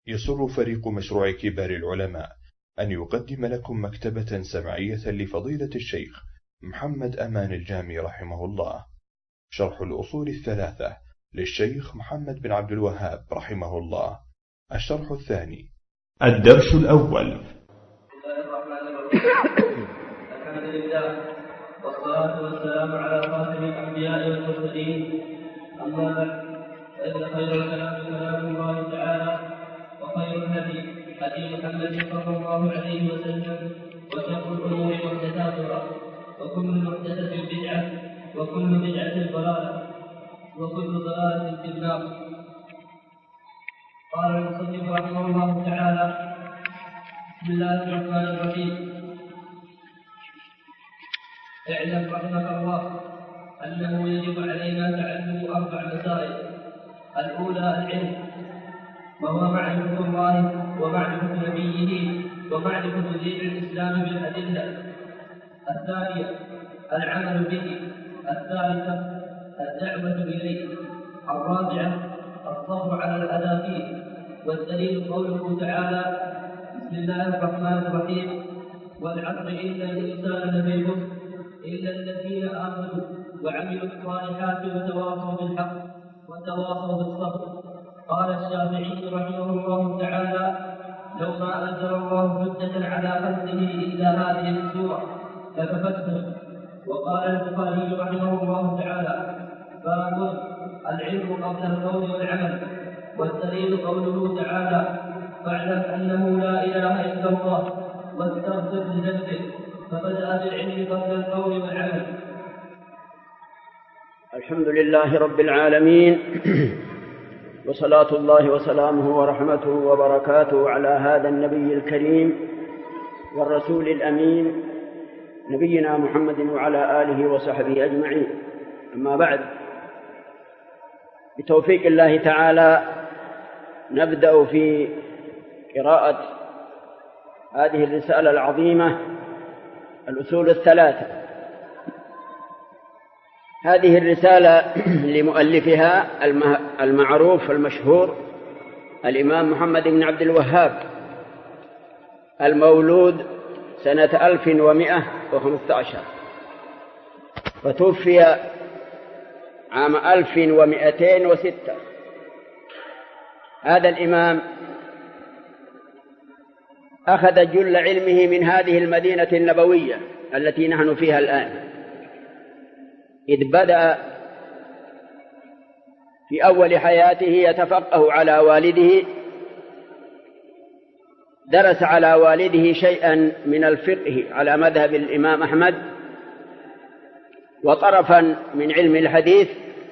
يسر فريق مشروع كبار العلماء أن يقدم لكم مكتبة سمعية لفضيلة الشيخ محمد أمان الجامي رحمه الله، شرح الأصول الثلاثة للشيخ محمد بن عبد الوهاب رحمه الله، الشرح الثاني. الدرس الأول. الحمد لله والصلاة والسلام على خاتم الأنبياء والمرسلين، أما بعد، فإن خير الكلام كلام الله تعالى، وخير الهدي هدي محمد صلى الله عليه وسلم، وشر الأمور محدثاتها، وكل محدثة بدعة، وكل بدعة ضلالة، وكل ضلالة في النار. قال المصنف رحمه الله تعالى: بسم الله الرحمن الرحيم. اعلم رحمك الله أنه يجب علينا تعلم 4 مسائل. الأولى العلم، وهو معرفة الله ومعرفة نبيه ومعرفة دين الإسلام بالأدلة. الثانية العمل به. الثالثة الدعوة إليه. الرابعة الصبر على الأذى فيه. والدليل قوله تعالى: بسم الله الرحمن الرحيم: والعصر إن الإنسان لفي خسر إلا الذين آمنوا وعملوا الصالحات وتواصوا بالحق وتواصوا بالصبر. قال الشافعي رحمه الله تعالى: لو ما أنزل الله حجة على خلقه إلا هذه السورة لكفتهم. وقال البخاري رحمه الله تعالى: باب العلم قبل القول والعمل. والدليل قوله تعالى: فاعلم أنه لا إله إلا الله واستغفر لذنبك. فبدأ بالعلم قبل القول والعمل. الحمد لله رب العالمين، وصلاة الله وسلامه ورحمته وبركاته على هذا النبي الكريم والرسول الأمين نبينا محمد وعلى آله وصحبه أجمعين. أما بعد، بتوفيق الله تعالى نبدأ في قراءة هذه الرسالة العظيمة الأصول الثلاثة. هذه الرسالة لمؤلفها المعروف المشهور الإمام محمد بن عبد الوهاب، المولود سنة 1115، فتوفي عام 1206. هذا الإمام أخذ جل علمه من هذه المدينة النبوية التي نحن فيها الآن، إذ بدأ في أول حياته يتفقه على والده، درس على والده شيئا من الفقه على مذهب الإمام أحمد، وطرفا من علم الحديث،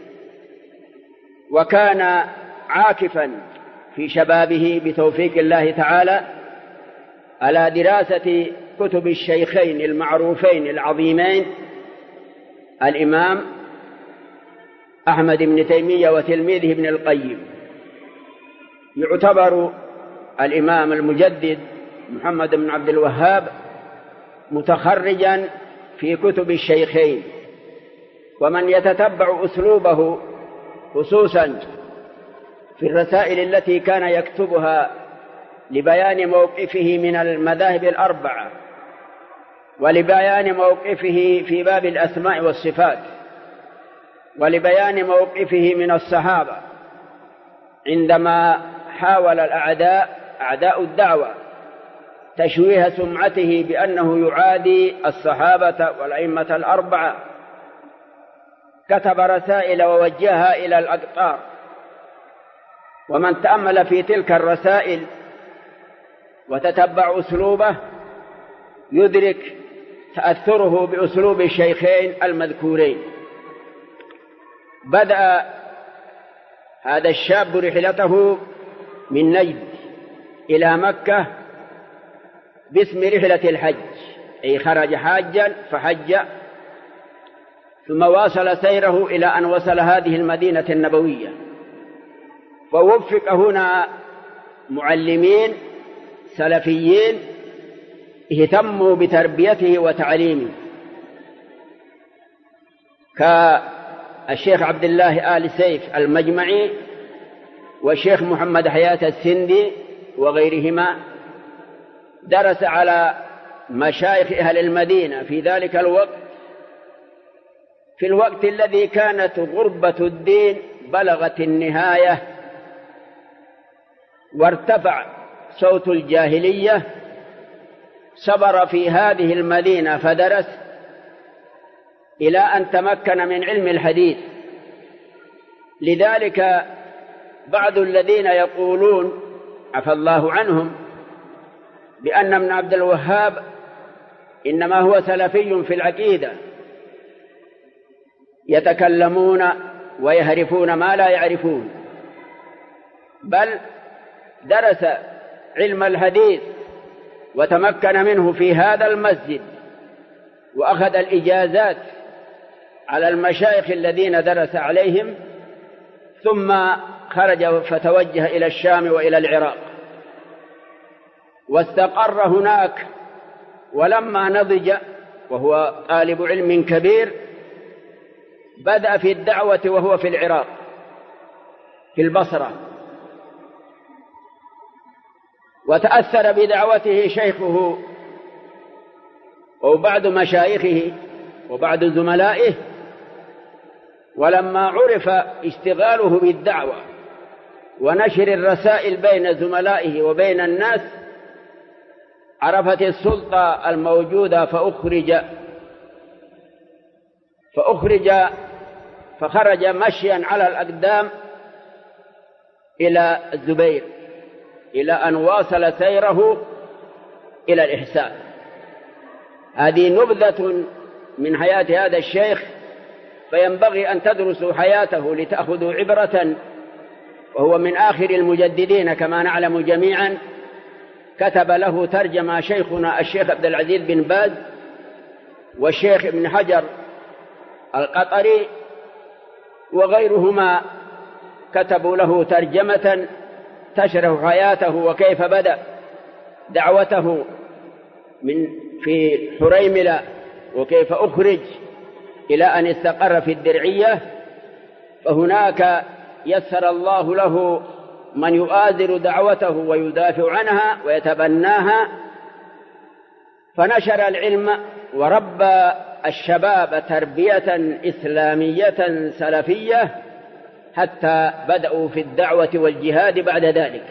وكان عاكفا في شبابه بتوفيق الله تعالى على دراسة كتب الشيخين المعروفين العظيمين، الإمام أحمد بن تيمية وتلميذه ابن القيم. يعتبر الإمام المجدد محمد بن عبد الوهاب متخرجا في كتب الشيخين، ومن يتتبع أسلوبه خصوصا في الرسائل التي كان يكتبها لبيان موقفه من المذاهب الأربعة، ولبيان موقفه في باب الأسماء والصفات، ولبيان موقفه من الصحابة عندما حاول أعداء الدعوة تشويه سمعته بأنه يعادي الصحابة والأئمة الأربعة، كتب رسائل ووجهها إلى الأقطار. ومن تأمل في تلك الرسائل وتتبع أسلوبه يدرك تأثره بأسلوب الشيخين المذكورين. بدأ هذا الشاب رحلته من نجد إلى مكة باسم رحلة الحج، أي خرج حاجا فحج، ثم واصل سيره إلى أن وصل هذه المدينة النبوية. ووفق هنا معلمين سلفيين اهتموا بتربيته وتعليمه، كالشيخ عبد الله آل سيف المجمعي والشيخ محمد حياة السندي وغيرهما درس على مشايخ أهل المدينة في ذلك الوقت، في الوقت الذي كانت غربة الدين بلغت النهاية وارتفع صوت الجاهلية، صبر في هذه المدينة فدرس إلى أن تمكن من علم الحديث. لذلك بعض الذين يقولون عفى الله عنهم بأن ابن عبد الوهاب إنما هو سلفي في العقيدة، يتكلمون ويهرفون ما لا يعرفون، بل درس علم الحديث وتمكن منه في هذا المسجد وأخذ الإجازات على المشايخ الذين درس عليهم، ثم خرج فتوجه إلى الشام وإلى العراق واستقر هناك. ولما نضج وهو طالب علم كبير بدأ في الدعوة وهو في العراق في البصرة، وتأثر بدعوته شيخه وبعض مشايخه وبعض زملائه. ولما عرف اشتغاله بالدعوة ونشر الرسائل بين زملائه وبين الناس عرفت السلطة الموجودة فخرج مشيا على الأقدام إلى الزبير إلى أن واصل سيره إلى الإحسان. هذه نبذة من حياة هذا الشيخ، فينبغي أن تدرسوا حياته لتأخذوا عبرة. وهو من آخر المجددين كما نعلم جميعا، كتب له ترجمة شيخنا الشيخ عبد العزيز بن باز والشيخ ابن حجر القطري وغيرهما، كتبوا له ترجمة تشرح حياته وكيف بدأ دعوته في حريملة وكيف أخرج إلى أن استقر في الدرعية. فهناك يسر الله له من يؤازر دعوته ويدافع عنها ويتبناها، فنشر العلم وربى الشباب تربية إسلامية سلفية حتى بدأوا في الدعوة والجهاد بعد ذلك.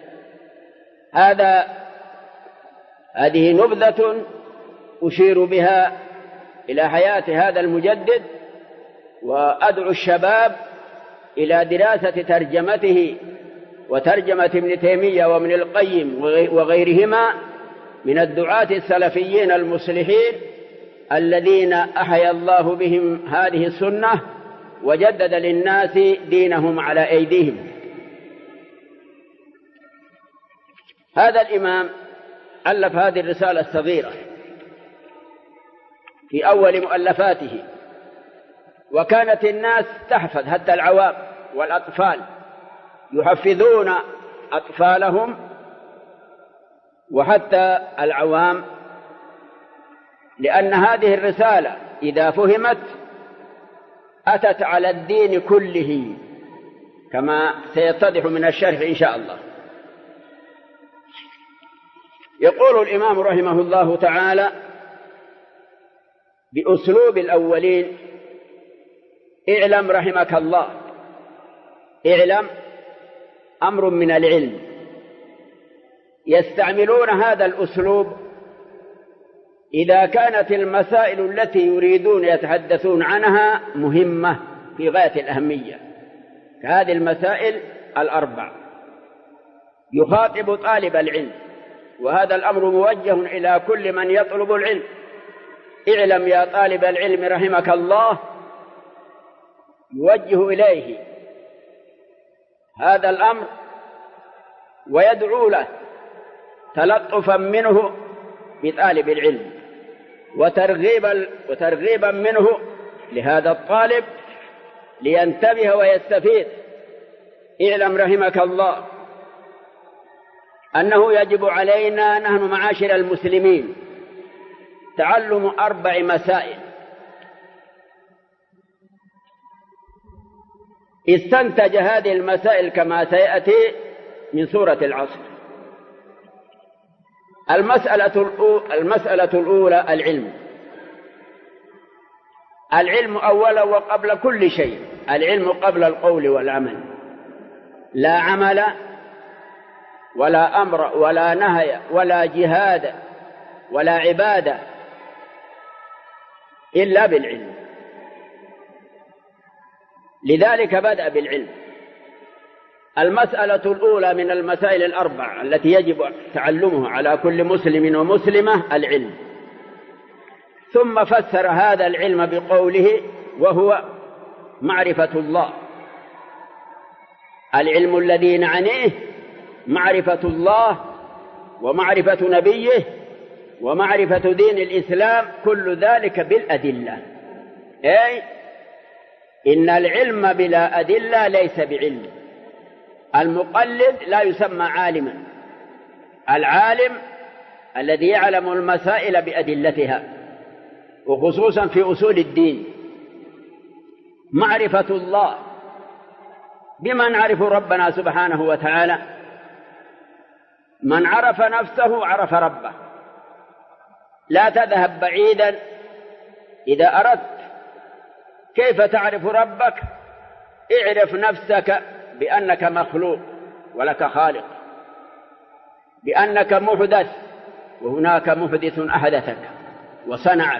هذه نبذة أشير بها إلى حياة هذا المجدد، وأدعو الشباب إلى دراسة ترجمته وترجمة ابن تيمية وابن القيم وغيرهما من الدعاة السلفيين المصلحين الذين أحيا الله بهم هذه السنة وجدد للناس دينهم على أيديهم. هذا الإمام ألف هذه الرسالة الصغيرة في أول مؤلفاته، وكانت الناس تحفظ، حتى العوام والأطفال يحفظون أطفالهم وحتى العوام، لأن هذه الرسالة إذا فهمت أتت على الدين كله كما سيتضح من الشرح إن شاء الله. يقول الإمام رحمه الله تعالى بأسلوب الأولين: اعلم رحمك الله. اعلم أمر من العلم. يستعملون هذا الأسلوب إذا كانت المسائل التي يريدون يتحدثون عنها مهمة في غاية الأهمية، كهذه المسائل الأربع. يخاطب طالب العلم، وهذا الأمر موجه إلى كل من يطلب العلم. اعلم يا طالب العلم رحمك الله، يوجه إليه هذا الأمر ويدعو له تلطفا منه بطالب العلم وترغيبا منه لهذا الطالب لينتبه ويستفيد. اعلم رحمك الله أنه يجب علينا نحن معاشر المسلمين تعلم 4 مسائل. استنتج هذه المسائل كما سيأتي من سورة العصر. المسألة الأولى العلم أولا وقبل كل شيء. العلم قبل القول والعمل. لا عمل ولا أمر ولا نهي ولا جهاد ولا عبادة إلا بالعلم. لذلك بدأ بالعلم. المسألة الأولى من المسائل الأربع التي يجب تعلمها على كل مسلم ومسلمة العلم. ثم فسر هذا العلم بقوله وهو معرفة الله. العلم الذي نعنيه معرفة الله ومعرفة نبيه ومعرفة دين الإسلام، كل ذلك بالأدلة. أي إن العلم بلا أدلة ليس بعلم. المقلد لا يسمى عالما. العالم الذي يعلم المسائل بأدلتها، وخصوصا في أصول الدين. معرفة الله، بما نعرف ربنا سبحانه وتعالى. من عرف نفسه عرف ربه. لا تذهب بعيدا. إذا أردت كيف تعرف ربك، اعرف نفسك بأنك مخلوق ولك خالق، بأنك محدث وهناك محدث أحدثك وصنعك،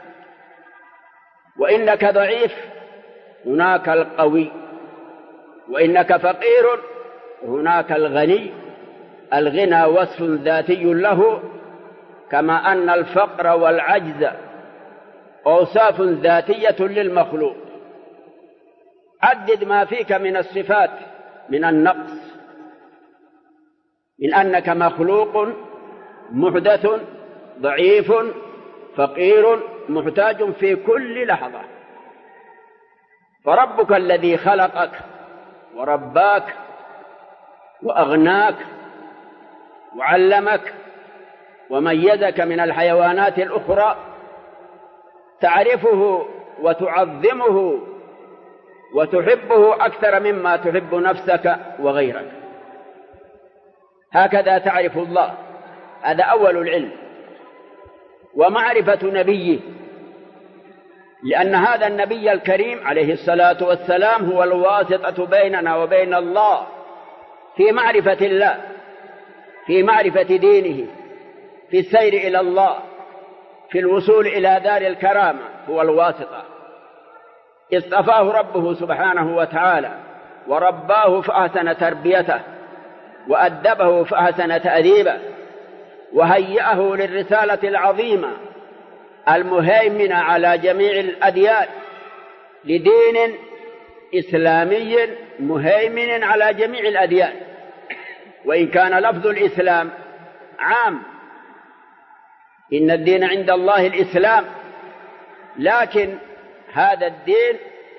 وإنك ضعيف هناك القوي، وإنك فقير هناك الغني. الغنى وصف ذاتي له، كما أن الفقر والعجز أوصاف ذاتية للمخلوق. عدد ما فيك من الصفات من النقص، من أنك مخلوق محدث ضعيف فقير محتاج في كل لحظة. فربك الذي خلقك ورباك وأغناك وعلمك وميزك من الحيوانات الأخرى تعرفه وتعظمه وتحبه أكثر مما تحب نفسك وغيرك. هكذا تعرف الله. هذا أول العلم. ومعرفة نبيه، لأن هذا النبي الكريم عليه الصلاة والسلام هو الواسطة بيننا وبين الله في معرفة الله، في معرفة دينه، في السير إلى الله، في الوصول إلى دار الكرامة. هو الواسطة. اصطفاه ربه سبحانه وتعالى ورباه فأحسن تربيته وأدبه فأحسن تأديبه وهيأه للرسالة العظيمة المهيمنة على جميع الأديان، لدين إسلامي مهيمن على جميع الأديان. وإن كان لفظ الإسلام عام، إن الدين عند الله الإسلام، لكن هذا الدين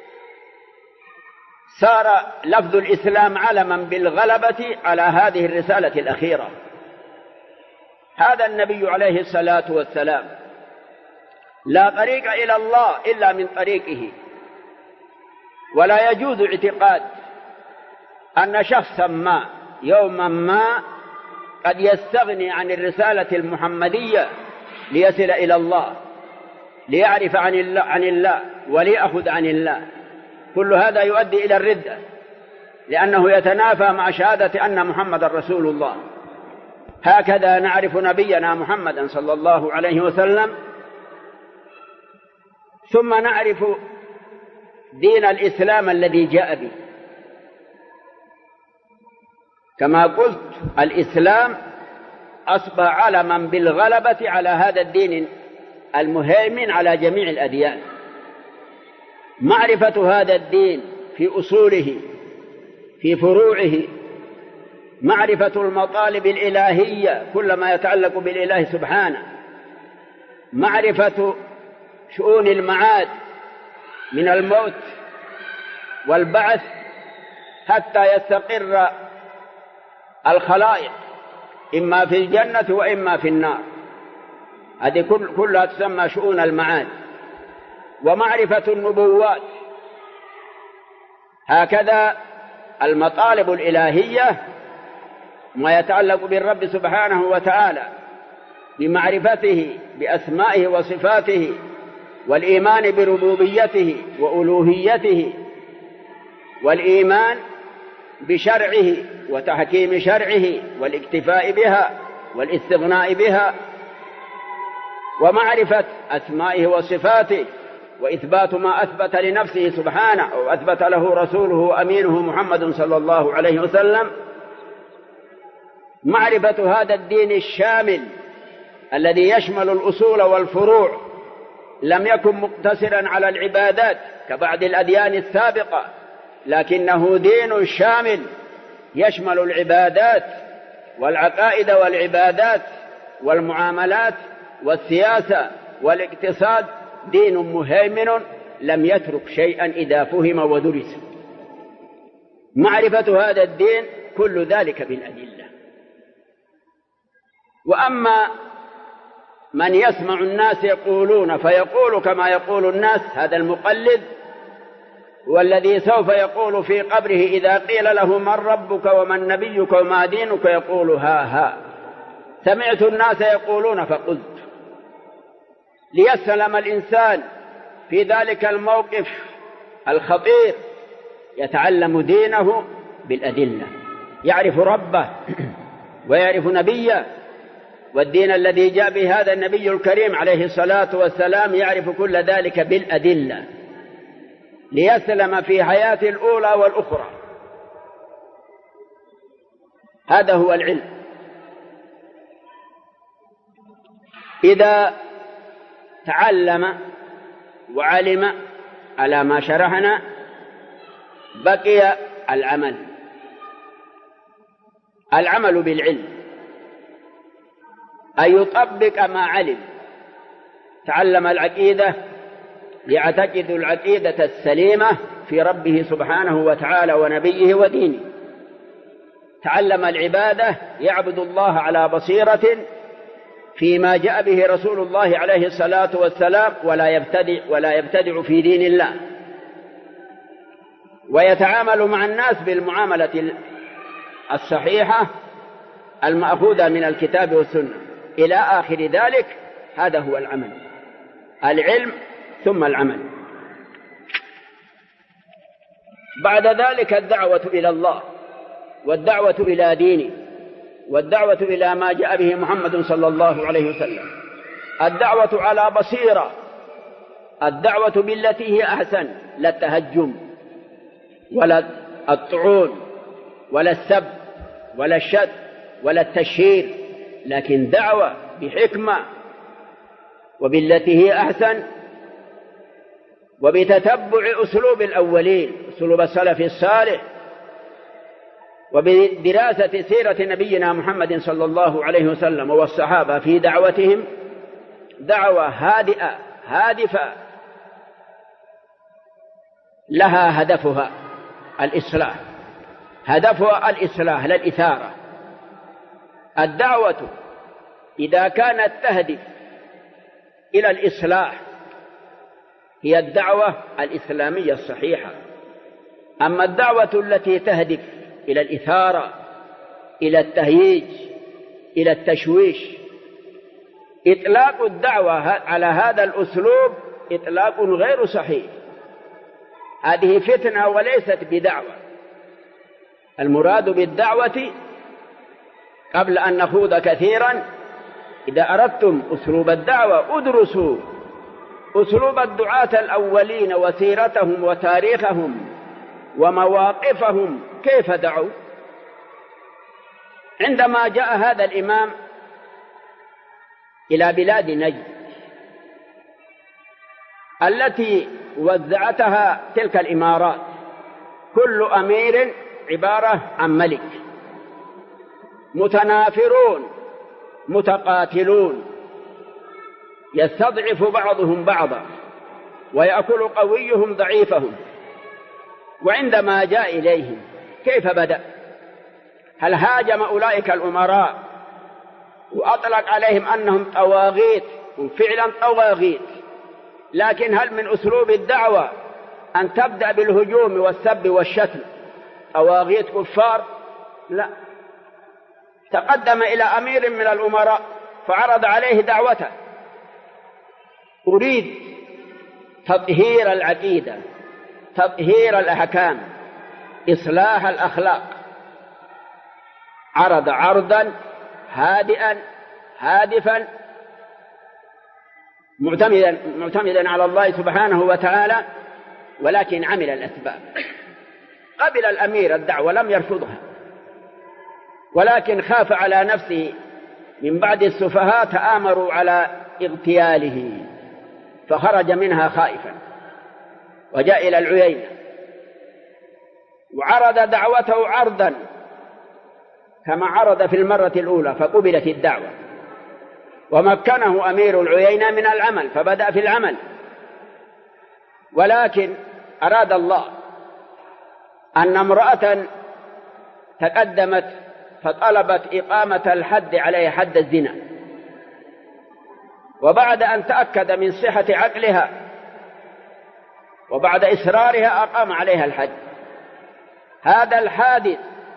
صار لفظ الإسلام علما بالغلبة على هذه الرسالة الأخيرة. هذا النبي عليه الصلاة والسلام لا طريق إلى الله إلا من طريقه. ولا يجوز اعتقاد أن شخصا ما يوما ما قد يستغني عن الرسالة المحمدية ليصل إلى الله، ليعرف عن الله وليأخذ عن الله. كل هذا يؤدي إلى الردة، لأنه يتنافى مع شهادة أن محمد رسول الله. هكذا نعرف نبينا محمدا صلى الله عليه وسلم. ثم نعرف دين الإسلام الذي جاء به. كما قلت الإسلام أصبح علما بالغلبة على هذا الدين المهيمن على جميع الأديان. معرفة هذا الدين في أصوله، في فروعه، معرفة المطالب الإلهية كل ما يتعلق بالإله سبحانه، معرفة شؤون المعاد من الموت والبعث حتى يستقر الخلائق إما في الجنة وإما في النار. هذه كلها تسمى شؤون المعاد. ومعرفة النبوات. هكذا المطالب الإلهية ما يتعلق بالرب سبحانه وتعالى بمعرفته بأسمائه وصفاته، والإيمان بربوبيته وألوهيته، والإيمان بشرعه وتحكيم شرعه والاكتفاء بها والاستغناء بها، ومعرفة أسمائه وصفاته، وإثبات ما أثبت لنفسه سبحانه وأثبت له رسوله أمينه محمد صلى الله عليه وسلم. معرفة هذا الدين الشامل الذي يشمل الأصول والفروع، لم يكن مقتصرا على العبادات كبعض الأديان السابقة، لكنه دين شامل يشمل العبادات والعقائد والعبادات والمعاملات والسياسة والاقتصاد، دين مهيمن لم يترك شيئا إذا فهم ودرس. معرفة هذا الدين كل ذلك بالأدلة. وأما من يسمع الناس يقولون فيقول كما يقول الناس، هذا المقلد، والذي سوف يقول في قبره إذا قيل له من ربك ومن نبيك وما دينك يقول ها ها سمعت الناس يقولون فقلت. ليسلم الإنسان في ذلك الموقف الخطير يتعلم دينه بالأدلة، يعرف ربه ويعرف نبيه، والدين الذي جاء به هذا النبي الكريم عليه الصلاة والسلام يعرف كل ذلك بالأدلة، ليسلم في حياته الأولى والأخرى. هذا هو العلم. إذا تعلم وعلم على ما شرحنا بقي العمل بالعلم، أن يطبق ما علم. تعلم العقيدة يعتقد العقيدة السليمة في ربه سبحانه وتعالى ونبيه ودينه. تعلم العبادة يعبد الله على بصيرة فيما جاء به رسول الله عليه الصلاة والسلام، ولا يبتدع في دين الله، ويتعامل مع الناس بالمعاملة الصحيحة المأخوذة من الكتاب والسنة إلى آخر ذلك. هذا هو العمل، العلم ثم العمل. بعد ذلك الدعوة إلى الله، والدعوة إلى دينه، والدعوة إلى ما جاء به محمد صلى الله عليه وسلم. الدعوة على بصيرة، الدعوة بالتي هي أحسن، لا التهجم ولا الطعون ولا السب ولا الشد ولا التشهير، لكن دعوة بحكمة وبالتي هي أحسن، وبتتبع أسلوب الأولين، أسلوب السلف الصالح، وبدراسة سيرة نبينا محمد صلى الله عليه وسلم والصحابة في دعوتهم، دعوة هادئة هادفة لها هدفها الإصلاح، هدفها الإصلاح لا الإثارة. الدعوة إذا كانت تهدف إلى الإصلاح هي الدعوة الإسلامية الصحيحة. أما الدعوة التي تهدف إلى الإثارة، إلى التهييج، إلى التشويش، إطلاق الدعوة على هذا الأسلوب إطلاق غير صحيح. هذه فتنة وليست بدعوة. المراد بالدعوة، قبل أن نخوض كثيرا، إذا أردتم أسلوب الدعوة ادرسوا أسلوب الدعاة الأولين وسيرتهم وتاريخهم ومواقفهم كيف دعوا. عندما جاء هذا الإمام إلى بلاد نجد التي وزعتها تلك الإمارات، كل أمير عبارة عن ملك، متنافرون متقاتلون، يستضعف بعضهم بعضا ويأكل قويهم ضعيفهم. وعندما جاء إليهم كيف بدأ؟ هل هاجم أولئك الأمراء وأطلق عليهم أنهم طواغيت؟ هم فعلا طواغيت، لكن هل من أسلوب الدعوة أن تبدأ بالهجوم والسب والشتم؟ طواغيت كفار؟ لا. تقدم إلى أمير من الأمراء فعرض عليه دعوته: أريد تطهير العقيدة، تطهير الأحكام، إصلاح الأخلاق. عرض عرضا هادئا هادفا معتمدا على الله سبحانه وتعالى، ولكن عمل الأسباب. قبل الأمير الدعوة، لم يرفضها، ولكن خاف على نفسه من بعد السفهاء تآمروا على اغتياله، فخرج منها خائفا وجاء إلى العيينة وعرض دعوته عرضا كما عرض في المرة الأولى، فقبلت الدعوة، ومكنه أمير العيينة من العمل، فبدأ في العمل. ولكن أراد الله أن امرأة تقدمت فطلبت إقامة الحد عليه، حد الزنا، وبعد أن تأكد من صحة عقلها وبعد إصرارها أقام عليها الحد. هذا الحادث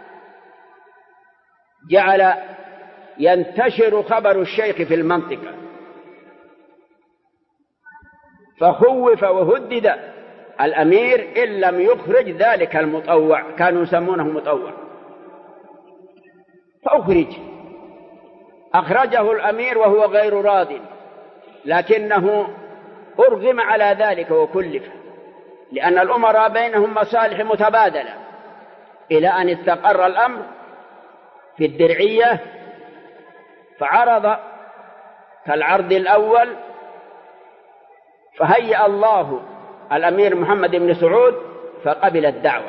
جعل ينتشر خبر الشيخ في المنطقة، فخوف وهدد الأمير إن لم يخرج ذلك المطوع، كانوا يسمونه مطوع، أخرجه الأمير وهو غير راض، لكنه أرغم على ذلك وكلف، لأن الأمراء بينهم مصالح متبادلة، إلى أن استقر الأمر في الدرعية، فعرض كالعرض الأول، فهيأ الله الأمير محمد بن سعود فقبل الدعوة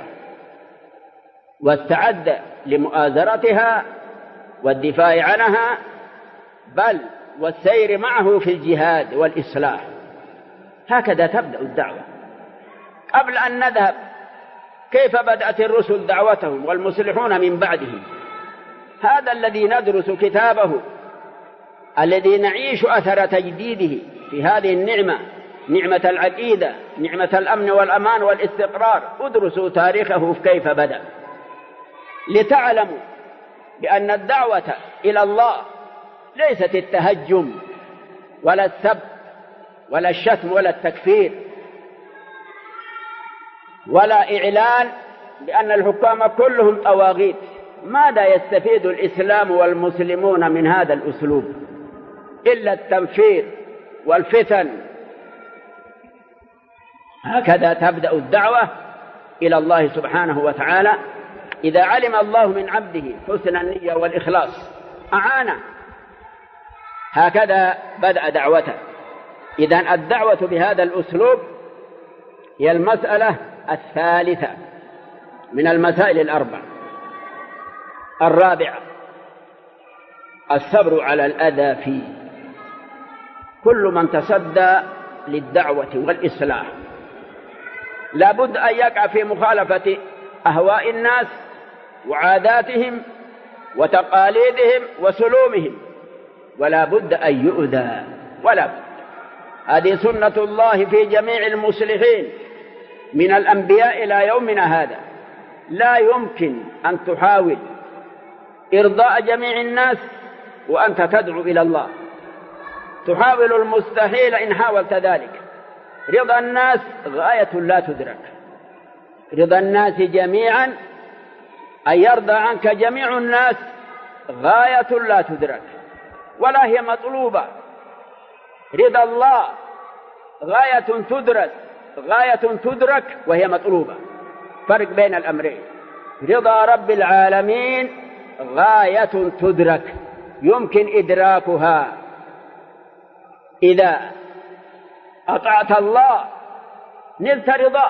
واستعد لمؤازرتها والدفاع عنها، بل والسير معه في الجهاد والإصلاح. هكذا تبدأ الدعوة. قبل أن نذهب، كيف بدأت الرسل دعوتهم والمصلحون من بعدهم؟ هذا الذي ندرس كتابه، الذي نعيش أثر تجديده في هذه النعمة، نعمة العقيدة، نعمة الأمن والأمان والاستقرار. ادرسوا تاريخه كيف بدأ، لتعلموا بأن الدعوة إلى الله ليست التهجم ولا السب ولا الشتم ولا التكفير ولا إعلان بأن الحكام كلهم طواغيت. ماذا يستفيد الإسلام والمسلمون من هذا الأسلوب إلا التنفير والفتن؟ هكذا تبدأ الدعوة إلى الله سبحانه وتعالى. إذا علم الله من عبده حسن النية والإخلاص أعانه. هكذا بدأ دعوته. إذن الدعوة بهذا الأسلوب هي المسألة الثالثة من المسائل الأربع. الرابعة الصبر على الأذى فيه. كل من تصدى للدعوة والإصلاح لا بد أن يقع في مخالفة أهواء الناس وعاداتهم وتقاليدهم وسلومهم، ولا بد أن يؤذى، ولا بد. هذه سنة الله في جميع المصلحين من الأنبياء إلى يومنا هذا. لا يمكن أن تحاول إرضاء جميع الناس وأنت تدعو إلى الله. تحاول المستحيل إن حاولت ذلك. رضا الناس غاية لا تدرك. رضا الناس جميعا، أن يرضى عنك جميع الناس، غاية لا تدرك ولا هي مطلوبة. رضا الله غاية تدرك، غاية تدرك وهي مطلوبة. فرق بين الأمرين. رضا رب العالمين غاية تدرك، يمكن إدراكها إذا أطعت الله نلت رضا.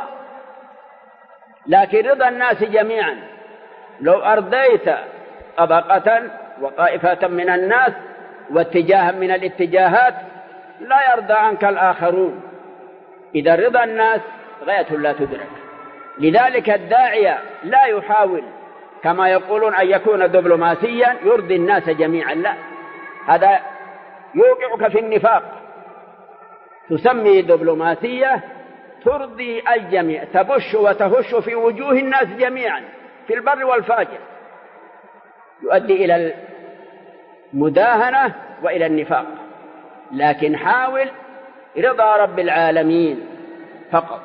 لكن رضا الناس جميعا، لو أرضيت طبقة وطائفة من الناس واتجاها من الاتجاهات لا يرضى عنك الآخرون. إذا رضا الناس غاية لا تدرك. لذلك الداعية لا يحاول كما يقولون أن يكون دبلوماسيا يرضي الناس جميعا، لا، هذا يوقعك في النفاق. تسمي دبلوماسية ترضي الجميع، تبش وتهش في وجوه الناس جميعا في البر والفاجر، يؤدي إلى مداهنة وإلى النفاق، لكن حاول رضا رب العالمين فقط،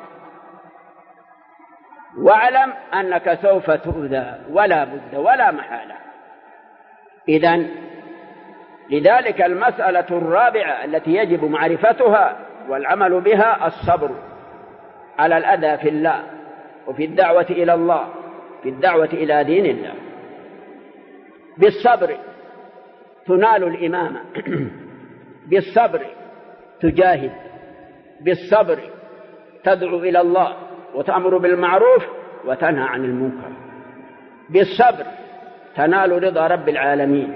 واعلم أنك سوف تؤذى ولا بد ولا محالة. إذن لذلك المسألة الرابعة التي يجب معرفتها والعمل بها الصبر على الأذى في الله وفي الدعوة إلى الله، في الدعوة إلى دين الله. بالصبر تنال الإمامة، بالصبر تجاهد، بالصبر تدعو إلى الله وتأمر بالمعروف وتنهى عن المنكر، بالصبر تنال رضا رب العالمين.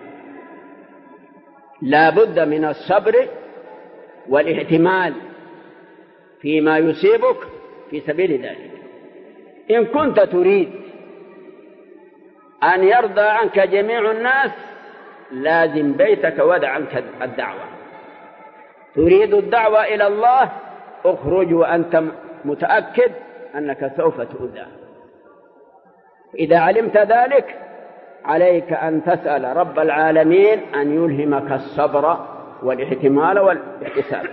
لا بد من الصبر والاحتمال فيما يصيبك في سبيل ذلك. إن كنت تريد أن يرضى عنك جميع الناس لازم بيتك ودع عنك الدعوة. تريد الدعوة إلى الله اخرج وأنت متأكد أنك سوف تؤذى. إذا علمت ذلك عليك أن تسأل رب العالمين أن يلهمك الصبر والاحتمال والاحتساب.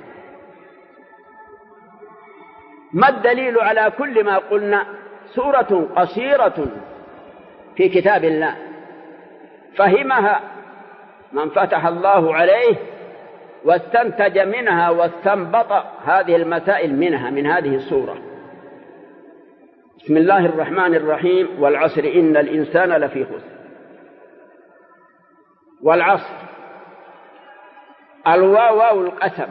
ما الدليل على كل ما قلنا؟ سورة قصيرة في كتاب الله فهمها من فتح الله عليه واستنتج منها واستنبط هذه المسائل منها، من هذه السورة. بسم الله الرحمن الرحيم: والعصر إن الإنسان لفي خسر. والعصر الواو القسم،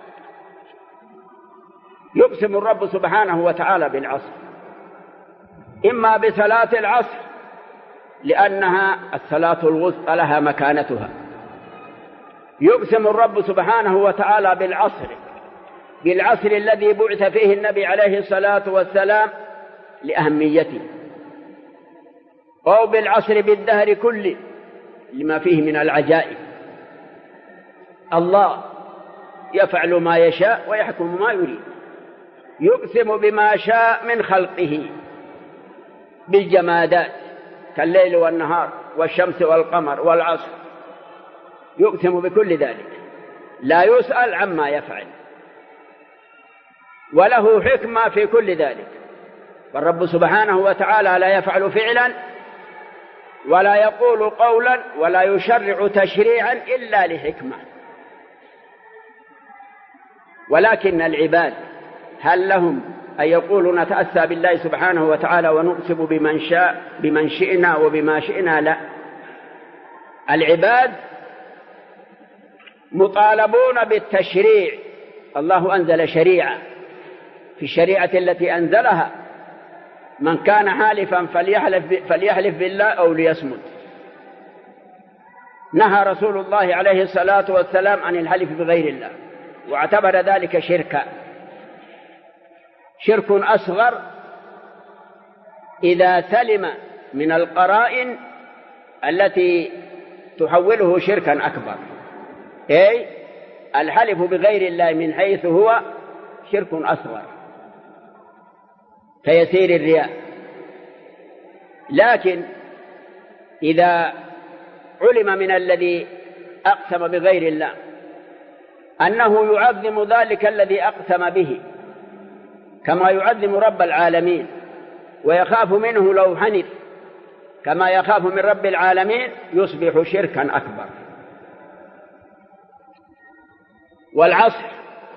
يقسم الرب سبحانه وتعالى بالعصر، إما بصلاة العصر لأنها الصلاة الوسطى لها مكانتها. يقسم الرب سبحانه وتعالى بالعصر، بالعصر الذي بعث فيه النبي عليه الصلاة والسلام لأهميته، أو بالعصر بالدهر كله لما فيه من العجائب. الله يفعل ما يشاء ويحكم ما يريد. يقسم بما شاء من خلقه، بالجمادات كالليل والنهار والشمس والقمر والعصر، يقسم بكل ذلك، لا يسأل عما يفعل، وله حكمة في كل ذلك. فالرب سبحانه وتعالى لا يفعل فعلا ولا يقول قولا ولا يشرع تشريعا إلا لحكمة. ولكن العباد هل لهم أن يقولوا نتأسى بالله سبحانه وتعالى ونقسم بمن شئنا وبما شئنا؟ لا، العباد مطالبون بالتشريع. الله أنزل شريعة، في الشريعة التي أنزلها من كان حالفا فليحلف بالله أو ليصمت. نهى رسول الله عليه الصلاة والسلام عن الحلف بغير الله، واعتبر ذلك شركا، شرك أصغر إذا سلم من القرائن التي تحوله شركا أكبر. أي الحلف بغير الله من حيث هو شرك أصغر كيسير الرياء. لكن إذا علم من الذي أقسم بغير الله أنه يعظم ذلك الذي أقسم به كما يعظم رب العالمين، ويخاف منه لو حنث كما يخاف من رب العالمين، يصبح شركا أكبر. والعصر،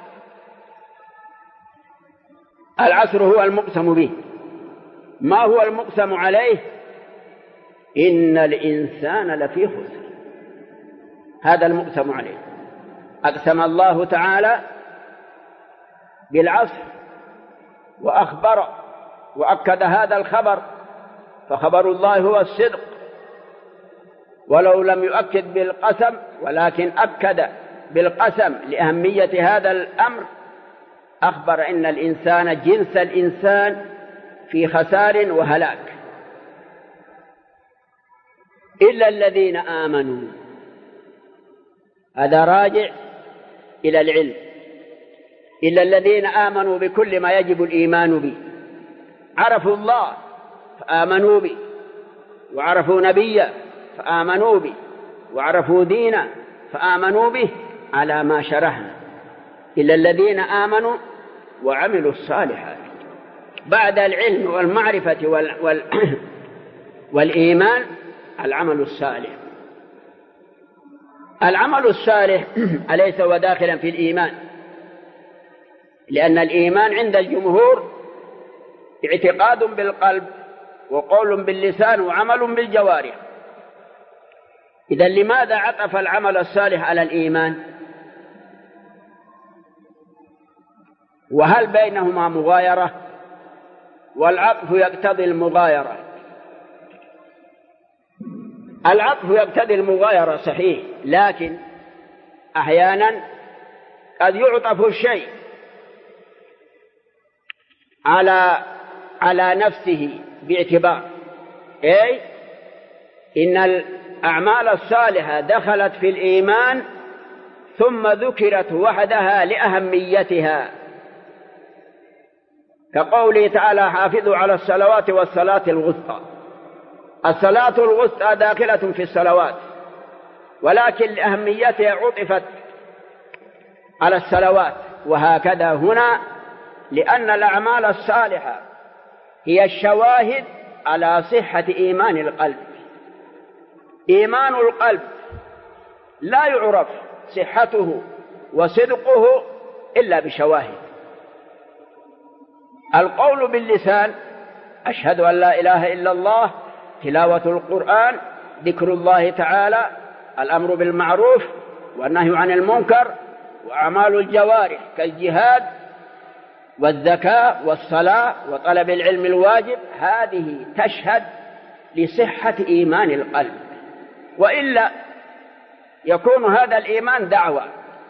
العصر هو المقسم به. ما هو المقسم عليه؟ إن الإنسان لفي خسر، هذا المقسم عليه. أقسم الله تعالى بالعصر وأخبر وأكد هذا الخبر، فخبر الله هو الصدق، ولو لم يؤكد بالقسم ولكن أكد بالقسم لأهمية هذا الأمر. أخبر إن الإنسان جنس الإنسان في خسار وهلاك إلا الذين آمنوا. هذا راجع إلى العلم، إلا الذين آمنوا بكل ما يجب الإيمان به، عرفوا الله فآمنوا به، وعرفوا نبيه فآمنوا به، وعرفوا دينه فآمنوا به على ما شرحنا، إلا الذين آمنوا وعملوا الصالحات. بعد العلم والمعرفة والإيمان العمل الصالح. العمل الصالح أليس هو داخلا في الإيمان؟ لأن الإيمان عند الجمهور اعتقاد بالقلب وقول باللسان وعمل بالجوارح. إذن لماذا عطف العمل الصالح على الإيمان؟ وهل بينهما مغايرة؟ والعطف يقتضي المغايرة. العطف يقتضي المغايرة صحيح، لكن أحيانا قد يعطف الشيء على نفسه باعتبار إن الأعمال الصالحة دخلت في الإيمان ثم ذكرت وحدها لأهميتها، كقوله تعالى حافظوا على الصلوات والصلاة الوسطى. الصلاة الوسطى داخلة في الصلوات، ولكن لأهميتها عطفت على الصلوات. وهكذا هنا، لأن الأعمال الصالحة هي الشواهد على صحة إيمان القلب. إيمان القلب لا يعرف صحته وصدقه إلا بشواهد. القول باللسان أشهد أن لا إله إلا الله، تلاوة القرآن، ذكر الله تعالى، الأمر بالمعروف والنهي عن المنكر، وأعمال الجوارح كالجهاد والزكاة والصلاة وطلب العلم الواجب، هذه تشهد لصحة إيمان القلب. وإلا يكون هذا الإيمان دعوة.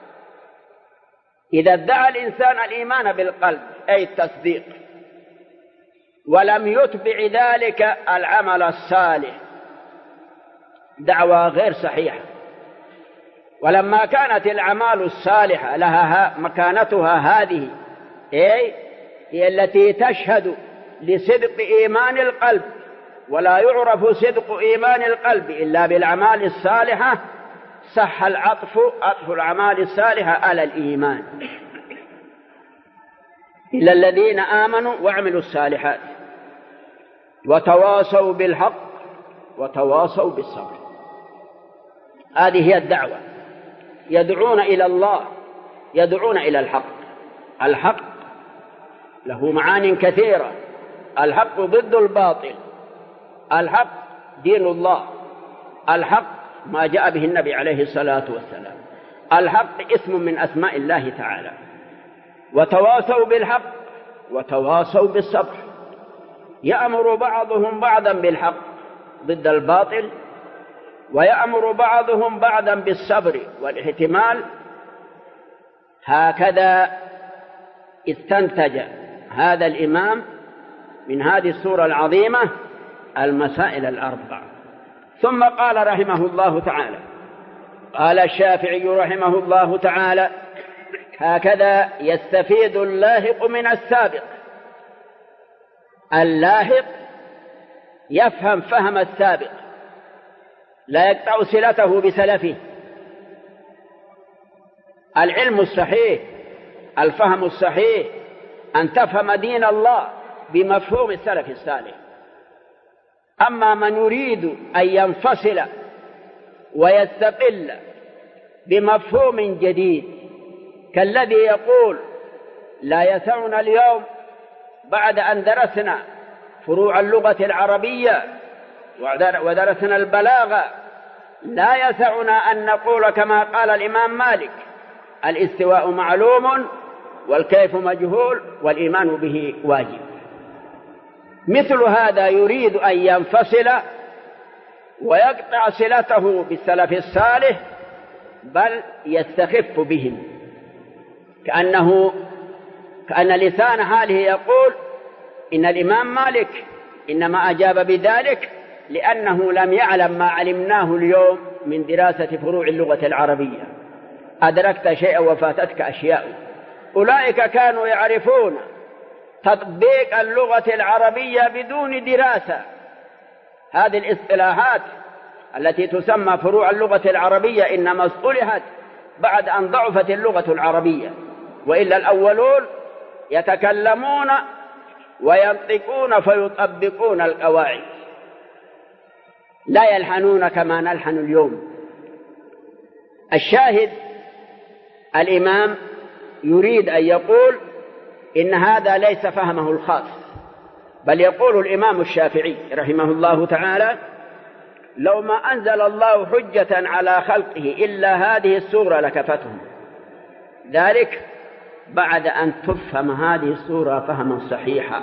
إذا ادعى الإنسان الإيمان بالقلب أي التصديق ولم يتبع ذلك العمل الصالح، دعوة غير صحيحة. ولما كانت الأعمال الصالحة لها مكانتها هذه هي التي تشهد لصدق إيمان القلب، ولا يعرف صدق إيمان القلب إلا بالأعمال الصالحة، صح عطف الأعمال الصالحة على الإيمان. إلا الذين آمنوا وعملوا الصالحات وتواصوا بالحق وتواصوا بالصبر. هذه هي الدعوة، يدعون إلى الله، يدعون إلى الحق. الحق له معان كثيرة. الحق ضد الباطل، الحق دين الله، الحق ما جاء به النبي عليه الصلاة والسلام، الحق اسم من أسماء الله تعالى. وتواصوا بالحق وتواصوا بالصبر. يأمر بعضهم بعضا بالحق ضد الباطل، ويأمر بعضهم بعضا بالصبر والاحتمال. هكذا استنتج هذا الإمام من هذه السورة العظيمة المسائل الأربع. ثم قال رحمه الله تعالى، قال الشافعي رحمه الله تعالى: هكذا يستفيد اللاحق من السابق. اللاحق يفهم فهم السابق، لا يقطع صلته بسلفه. العلم الصحيح، الفهم الصحيح، أن تفهم دين الله بمفهوم السلف الصالح. أما من يريد أن ينفصل ويستقل بمفهوم جديد، كالذي يقول لا يسعنا اليوم بعد أن درسنا فروع اللغة العربية ودرسنا البلاغة، لا يسعنا أن نقول كما قال الإمام مالك: الاستواء معلوم والكيف مجهول والإيمان به واجب. مثل هذا يريد أن ينفصل ويقطع صلته بالسلف الصالح، بل يستخف بهم، كأن لسان حاله يقول إن الإمام مالك إنما أجاب بذلك لأنه لم يعلم ما علمناه اليوم من دراسة فروع اللغة العربية. أدركت شيئا وفاتتك أشياء. أولئك كانوا يعرفون تطبيق اللغة العربية بدون دراسة. هذه الاصطلاحات التي تسمى فروع اللغة العربية إنما اصطلحت بعد أن ضعفت اللغة العربية، وإلا الأولون يتكلمون وينطقون فيطبقون القواعد، لا يلحنون كما نلحن اليوم. الشاهد الإمام يريد أن يقول إن هذا ليس فهمه الخاص، بل يقول الإمام الشافعي رحمه الله تعالى: لو ما أنزل الله حجة على خلقه إلا هذه السورة لكفتهم، ذلك بعد أن تفهم هذه السورة فهما صحيحا.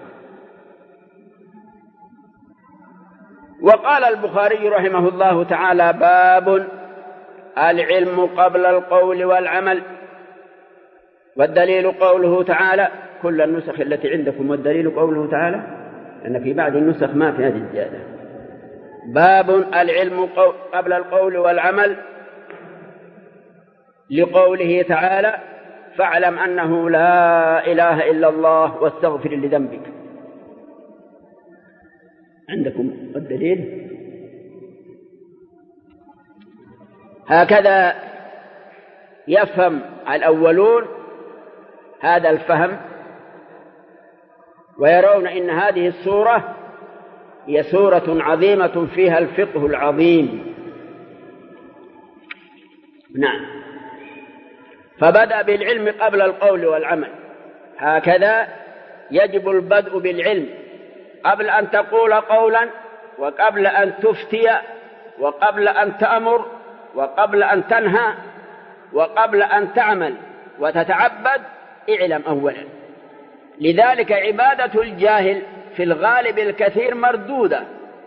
وقال البخاري رحمه الله تعالى: باب العلم قبل القول والعمل. والدليل قوله تعالى، كل النسخ التي عندكم والدليل قوله تعالى، لأن في بعض النسخ ما في هذه الزيادة. باب العلم قبل القول والعمل، لقوله تعالى: فاعلم أنه لا إله إلا الله واستغفر لذنبك. عندكم الدليل؟ هكذا يفهم الأولون هذا الفهم، ويرون إن هذه السورة هي سورة عظيمة فيها الفقه العظيم. نعم، فبدأ بالعلم قبل القول والعمل. هكذا يجب البدء بالعلم قبل أن تقول قولا، وقبل أن تفتي، وقبل أن تأمر، وقبل أن تنهى، وقبل أن تعمل وتتعبد. اعلم أولا. لذلك عبادة الجاهل في الغالب الكثير مردودة،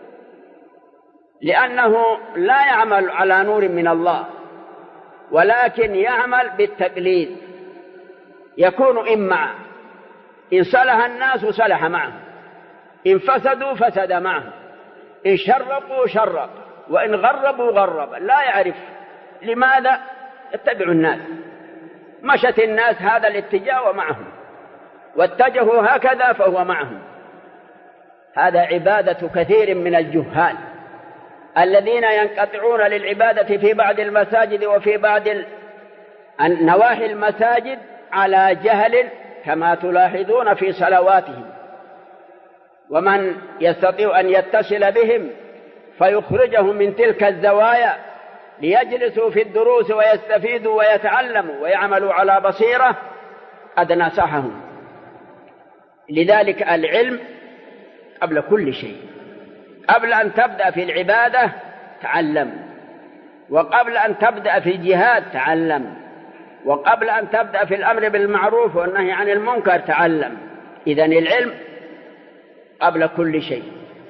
لأنه لا يعمل على نور من الله، ولكن يعمل بالتقليد. يكون إما إن صلح الناس صلح معه، إن فسدوا فسد معه، إن شرقوا شرق، وإن غربوا غرب. لا يعرف لماذا يتبع الناس. مشت الناس هذا الاتجاه ومعهم، واتجهوا هكذا فهو معهم. هذا عبادة كثير من الجهال الذين ينقطعون للعبادة في بعض المساجد وفي بعض نواحي المساجد على جهل، كما تلاحظون في صلواتهم. ومن يستطيع أن يتصل بهم فيخرجهم من تلك الزوايا ليجلسوا في الدروس ويستفيدوا ويتعلموا ويعملوا على بصيرة، قد نصحهم. لذلك العلم قبل كل شيء. قبل أن تبدأ في العبادة تعلم، وقبل أن تبدأ في الجهاد تعلم، وقبل أن تبدأ في الأمر بالمعروف والنهي عن المنكر تعلم. إذن العلم قبل كل شيء.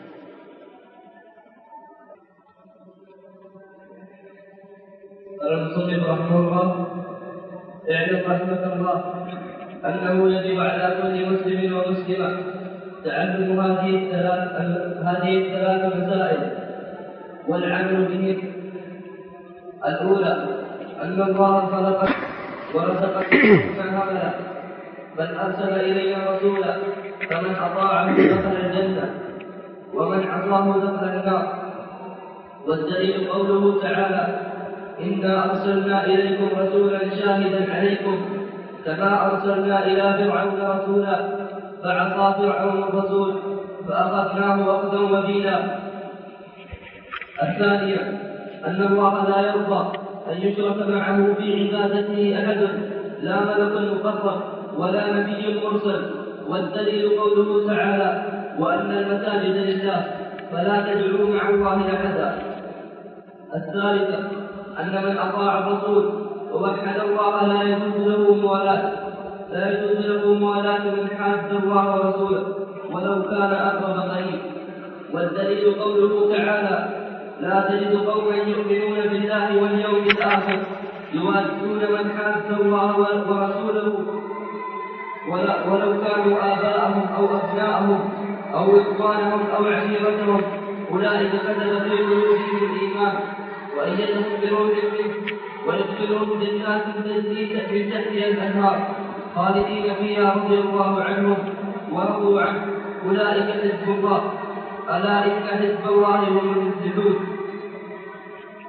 قال المصنف رحمه الله: اعلم رحمة الله أنه يجب على كل مسلم ومسلمة تعلم هذه الثلاث مسائل والعمل به. الأولى أن الله خلق ورزق ما حمله، بل أرسل إلينا رسولا، فمن أطاعه دخل الجنة ومن عصاه دخل النار. والدليل قوله تعالى: إنا أرسلنا إليكم رسولا شاهدا عليكم كما أرسلنا إلى فرعون رسولا فعصى فرعون الرسول فأخذناه أخذا وبيلا. الثانية أن الله لا يرضى أن يشرك معه في عبادته أحد، لا ملك مقرب ولا نبي مرسل. والدليل قوله تعالى: وأن المساجد لله فلا تدعوا مع الله أحدا. الثالثة أن من أطاع الرسول ووحد الله لا يجوز له موالاة من حاد الله ورسوله ولو كان أقرب قريب. والدليل قوله تعالى: لا تجد قوما يؤمنون بالله واليوم الآخر يوادون من حاد الله ورسوله ولو كانوا آباءهم أو أبناءهم أو إخوانهم أو عشيرتهم، أولئك كتب في قلوبهم الإيمان وأيدهم بروح منه ويدخلهم جنات تجري من تحتها الأنهار خالدين فيها رضي الله عنهم ورضوا عنه، أولئك حزب الله، ألا إن حزب الله هم المفلحون.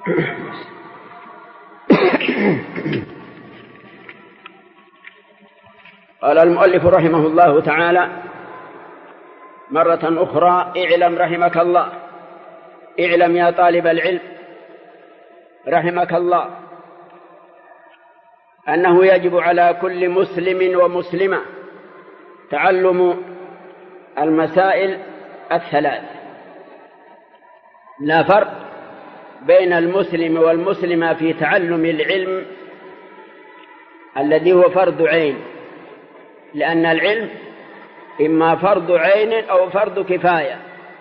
قال المؤلف رحمه الله تعالى مرة أخرى: اعلم رحمك الله، اعلم يا طالب العلم رحمك الله أنه يجب على كل مسلم ومسلمة تعلم المسائل الثلاث. لا فرق بين المسلم والمسلمة في تعلم العلم الذي هو فرض عين، لأن العلم إما فرض عين أو فرض كفاية.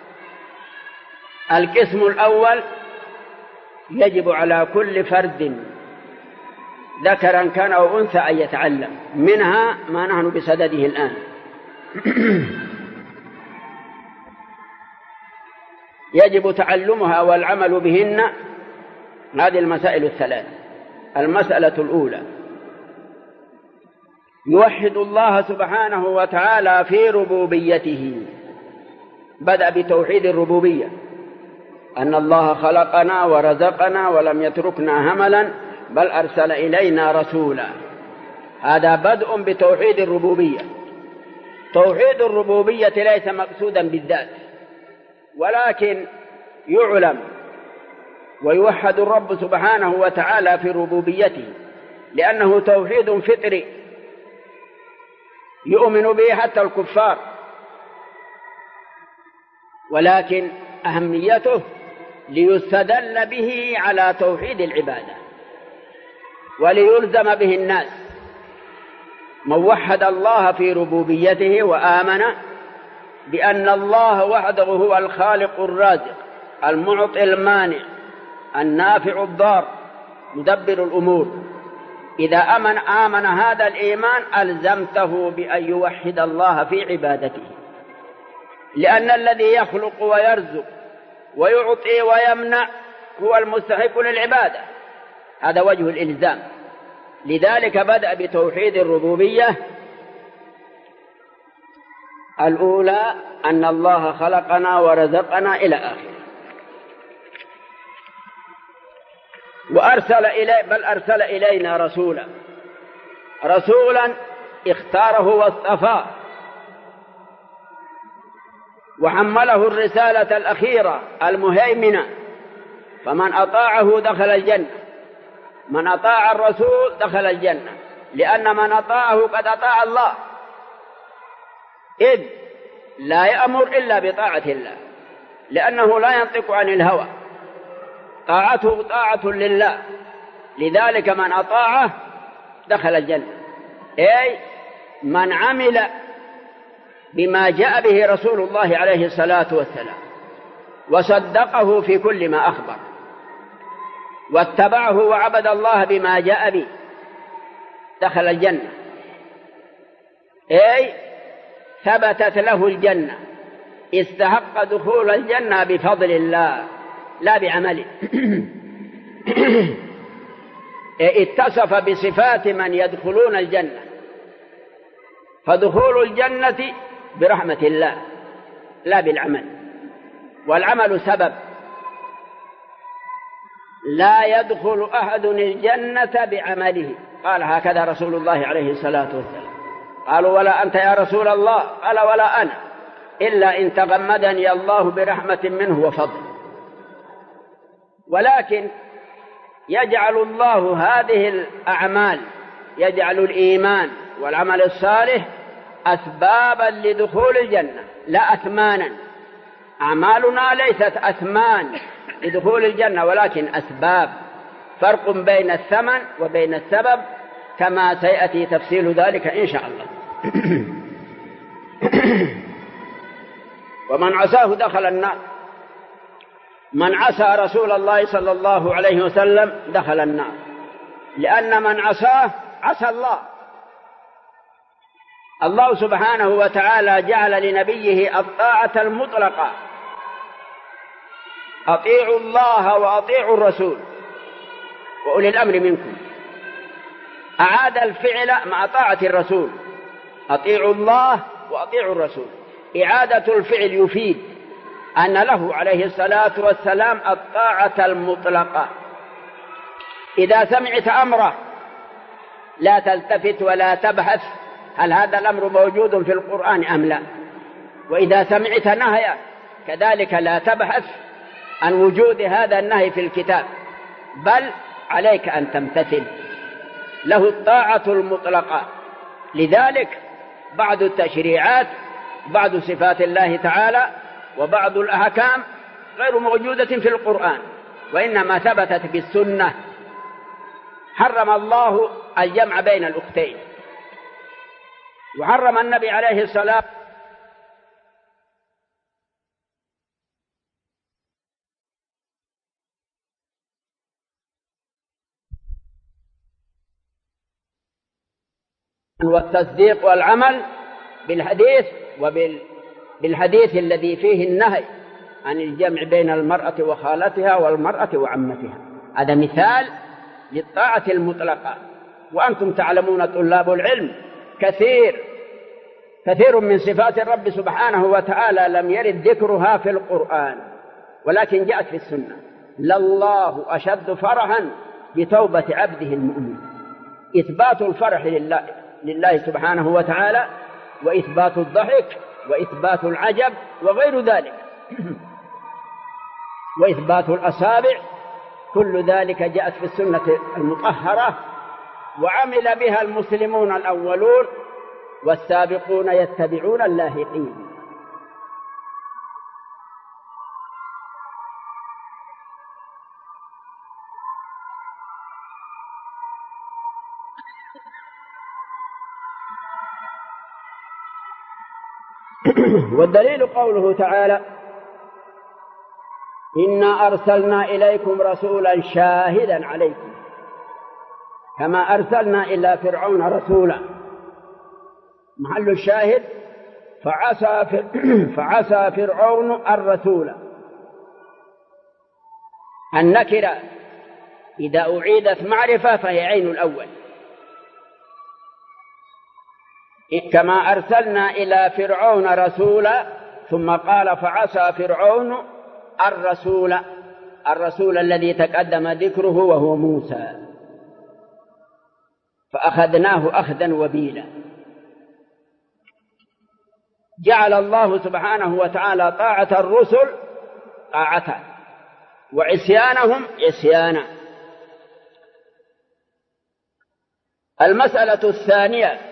القسم الأول يجب على كل فرد ذكرا كان أو أنثى أن يتعلم، منها ما نحن بصدده الآن. يجب تعلمها والعمل بهن هذه المسائل الثلاث. المسألة الأولى: يوحد الله سبحانه وتعالى في ربوبيته. بدأ بتوحيد الربوبية، أن الله خلقنا ورزقنا ولم يتركنا هملا بل أرسل إلينا رسولا. هذا بدء بتوحيد الربوبية. توحيد الربوبية ليس مقصودا بالذات، ولكن يعلم ويوحد الرب سبحانه وتعالى في ربوبيته، لأنه توحيد فطري يؤمن به حتى الكفار، ولكن أهميته ليستدل به على توحيد العبادة وليلزم به الناس. من وحد الله في ربوبيته وآمن بأن الله وحده هو الخالق الرازق المعطي المانع النافع الضار مدبر الأمور، إذا آمن هذا الإيمان ألزمته بأن يوحد الله في عبادته، لأن الذي يخلق ويرزق ويعطي ويمنع هو المستحق للعبادة. هذا وجه الإلزام. لذلك بدأ بتوحيد الربوبية الأولى، أن الله خلقنا ورزقنا إلى آخره. أرسل إلينا رسولا اختاره واصطفاه وحمله الرسالة الأخيرة المهيمنة، فمن أطاعه دخل الجنة. من أطاع الرسول دخل الجنة، لأن من أطاعه قد أطاع الله، إذ لا يأمر إلا بطاعة الله، لأنه لا ينطق عن الهوى، طاعته طاعة لله. لذلك من أطاعه دخل الجنة، أي من عمل بما جاء به رسول الله عليه الصلاة والسلام وصدقه في كل ما أخبر واتبعه وعبد الله بما جاء به دخل الجنة، أي ثبتت له الجنة، استحق دخول الجنة بفضل الله لا بعمله. اتصف بصفات من يدخلون الجنة، فدخول الجنة برحمة الله لا بالعمل، والعمل سبب. لا يدخل أحد الجنة بعمله، قال هكذا رسول الله عليه الصلاة والسلام. قالوا ولا أنت يا رسول الله؟ قال ولا أنا، إلا إن تغمدني الله برحمة منه وفضل. ولكن يجعل الله هذه الأعمال، يجعل الإيمان والعمل الصالح أسبابا لدخول الجنة لا أثمانا. أعمالنا ليست أثمان لدخول الجنة ولكن أسباب. فرق بين الثمن وبين السبب كما سيأتي تفصيل ذلك إن شاء الله. ومن عصاه دخل النار. من عصى رسول الله صلى الله عليه وسلم دخل النار، لأن من عصاه عصى الله. الله سبحانه وتعالى جعل لنبيه الطاعة المطلقة، أطيعوا الله وأطيعوا الرسول وأولي الأمر منكم. أعاد الفعل مع طاعة الرسول، أطيعوا الله وأطيعوا الرسول. إعادة الفعل يفيد أن له عليه الصلاة والسلام الطاعة المطلقة إذا سمعت أمره لا تلتفت ولا تبحث هل هذا الأمر موجود في القرآن أم لا، وإذا سمعت نهيا كذلك لا تبحث عن وجود هذا النهي في الكتاب، بل عليك أن تمتثل، له الطاعة المطلقة. لذلك بعض التشريعات، بعض صفات الله تعالى وبعض الأحكام غير موجودة في القرآن، وإنما ثبتت بالسنة. حرم الله الجمع بين الأختين، وحرم النبي عليه الصلاة والتصديق والعمل بالحديث بالحديث الذي فيه النهي عن الجمع بين المرأة وخالتها والمرأة وعمتها. هذا مثال للطاعة المطلقة. وأنتم تعلمون طلاب العلم كثير من صفات الرب سبحانه وتعالى لم يرد ذكرها في القرآن، ولكن جاءت في السنة. لله أشد فرحا بتوبة عبده المؤمن. إثبات الفرح لله سبحانه وتعالى، وإثبات الضحك، وإثبات العجب وغير ذلك، وإثبات الأصابع، كل ذلك جاءت في السنة المطهرة، وعمل بها المسلمون الأولون والسابقون يتبعون اللاحقين. والدليل قوله تعالى: إنا أرسلنا إليكم رسولا شاهدا عليكم كما أرسلنا إلى فرعون رسولا. محل الشاهد: فعصى فرعون الرسول. النكرة إذا أعيدت معرفة فهي عين الأول. كما أرسلنا إلى فرعون رسولا، ثم قال فعصى فرعون الرسول الذي تقدم ذكره وهو موسى، فأخذناه أخذا وبيلا. جعل الله سبحانه وتعالى طاعة الرسل طاعة، وعصيانهم عصيانا. المسألة الثانية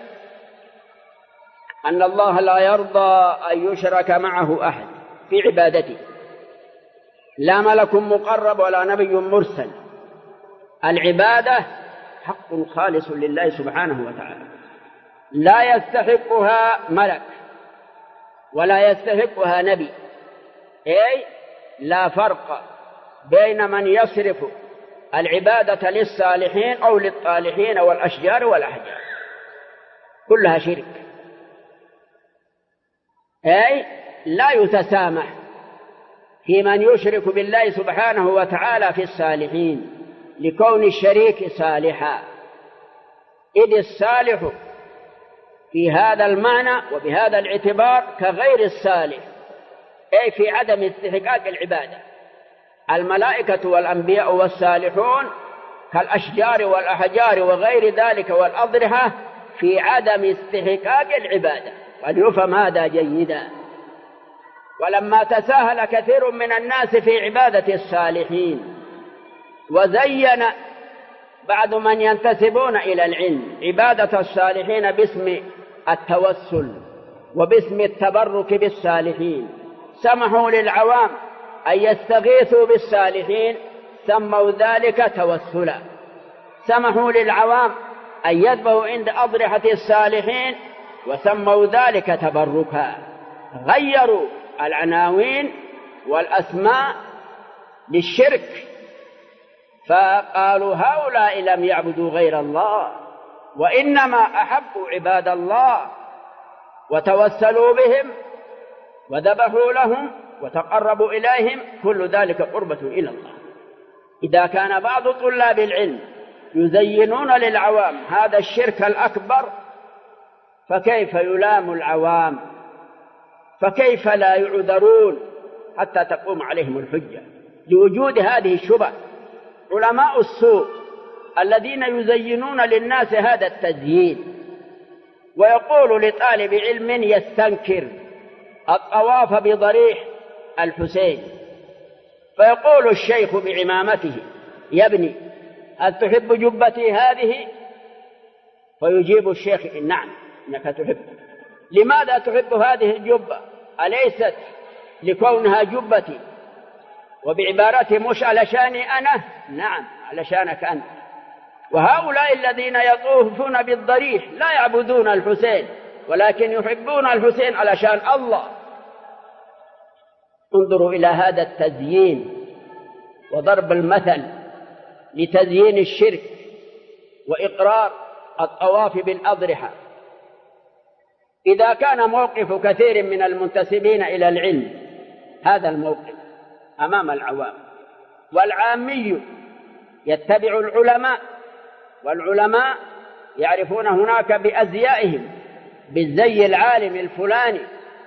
أن الله لا يرضى أن يشرك معه أحد في عبادته، لا ملك مقرب ولا نبي مرسل. العبادة حق خالص لله سبحانه وتعالى، لا يستحقها ملك ولا يستحقها نبي، أي لا فرق بين من يصرف العبادة للصالحين أو للطالحين والأشجار والأحجار، كلها شرك. أي لا يتسامح في من يشرك بالله سبحانه وتعالى في الصالحين لكون الشريك صالحا، إذ الصالح في هذا المعنى وبهذا الاعتبار كغير الصالح، أي في عدم استحقاق العبادة. الملائكة والأنبياء والصالحون كالأشجار والأحجار وغير ذلك والأضرحة في عدم استحقاق العبادة، وليفهم هذا جيدا. ولما تساهل كثير من الناس في عبادة الصالحين، وزين بعض من ينتسبون إلى العلم عبادة الصالحين باسم التوسل وباسم التبرك بالصالحين، سمحوا للعوام أن يستغيثوا بالصالحين، سموا ذلك توسلا. سمحوا للعوام أن يذبحوا عند أضرحة الصالحين، وسموا ذلك تبركا. غيروا العناوين والأسماء للشرك، فقالوا هؤلاء لم يعبدوا غير الله، وإنما أحبوا عباد الله وتوسلوا بهم وذبحوا لهم وتقربوا إليهم، كل ذلك قربة إلى الله. إذا كان بعض طلاب العلم يزينون للعوام هذا الشرك الأكبر، فكيف يلام العوام؟ فكيف لا يعذرون حتى تقوم عليهم الحجة لوجود هذه الشبه؟ علماء السوء الذين يزينون للناس هذا التزيين. ويقول لطالب علم يستنكر الطواف بضريح الحسين، فيقول الشيخ بعمامته: يا ابني هل تحب جبتي هذه؟ فيجيب الشيخ: نعم إنك تحب. لماذا تحب هذه الجبة؟ أليست لكونها جبتي؟ وبعبارته: مش علشاني أنا؟ نعم علشانك أنت. وهؤلاء الذين يطوفون بالضريح لا يعبدون الحسين، ولكن يحبون الحسين علشان الله. انظروا إلى هذا التزيين وضرب المثل لتزيين الشرك وإقرار الطواف بالأضرحة. إذا كان موقف كثير من المنتسبين إلى العلم هذا الموقف أمام العوام، والعامي يتبع العلماء، والعلماء يعرفون هناك بأزيائهم بالزي العالم الفلاني،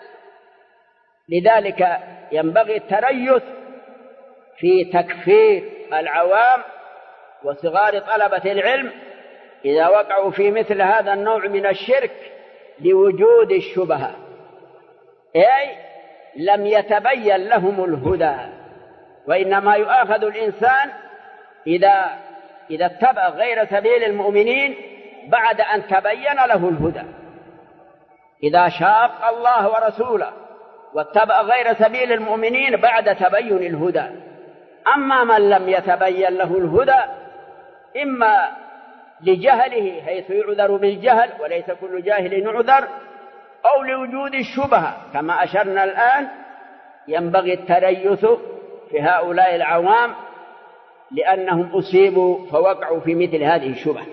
لذلك ينبغي التريث في تكفير العوام وصغار طلبة العلم إذا وقعوا في مثل هذا النوع من الشرك لوجود الشبهة، أي لم يتبين لهم الهدى. وإنما يؤاخذ الإنسان إذا اتبع غير سبيل المؤمنين بعد أن تبين له الهدى. إذا شاق الله ورسوله واتبع غير سبيل المؤمنين بعد تبين الهدى. أما من لم يتبين له الهدى إما لجهله حيث يعذر بالجهل وليس كل جاهل يعذر، أو لوجود الشبهة كما أشرنا الآن. ينبغي التريث في هؤلاء العوام لأنهم أصيبوا فوقعوا في مثل هذه الشبهة.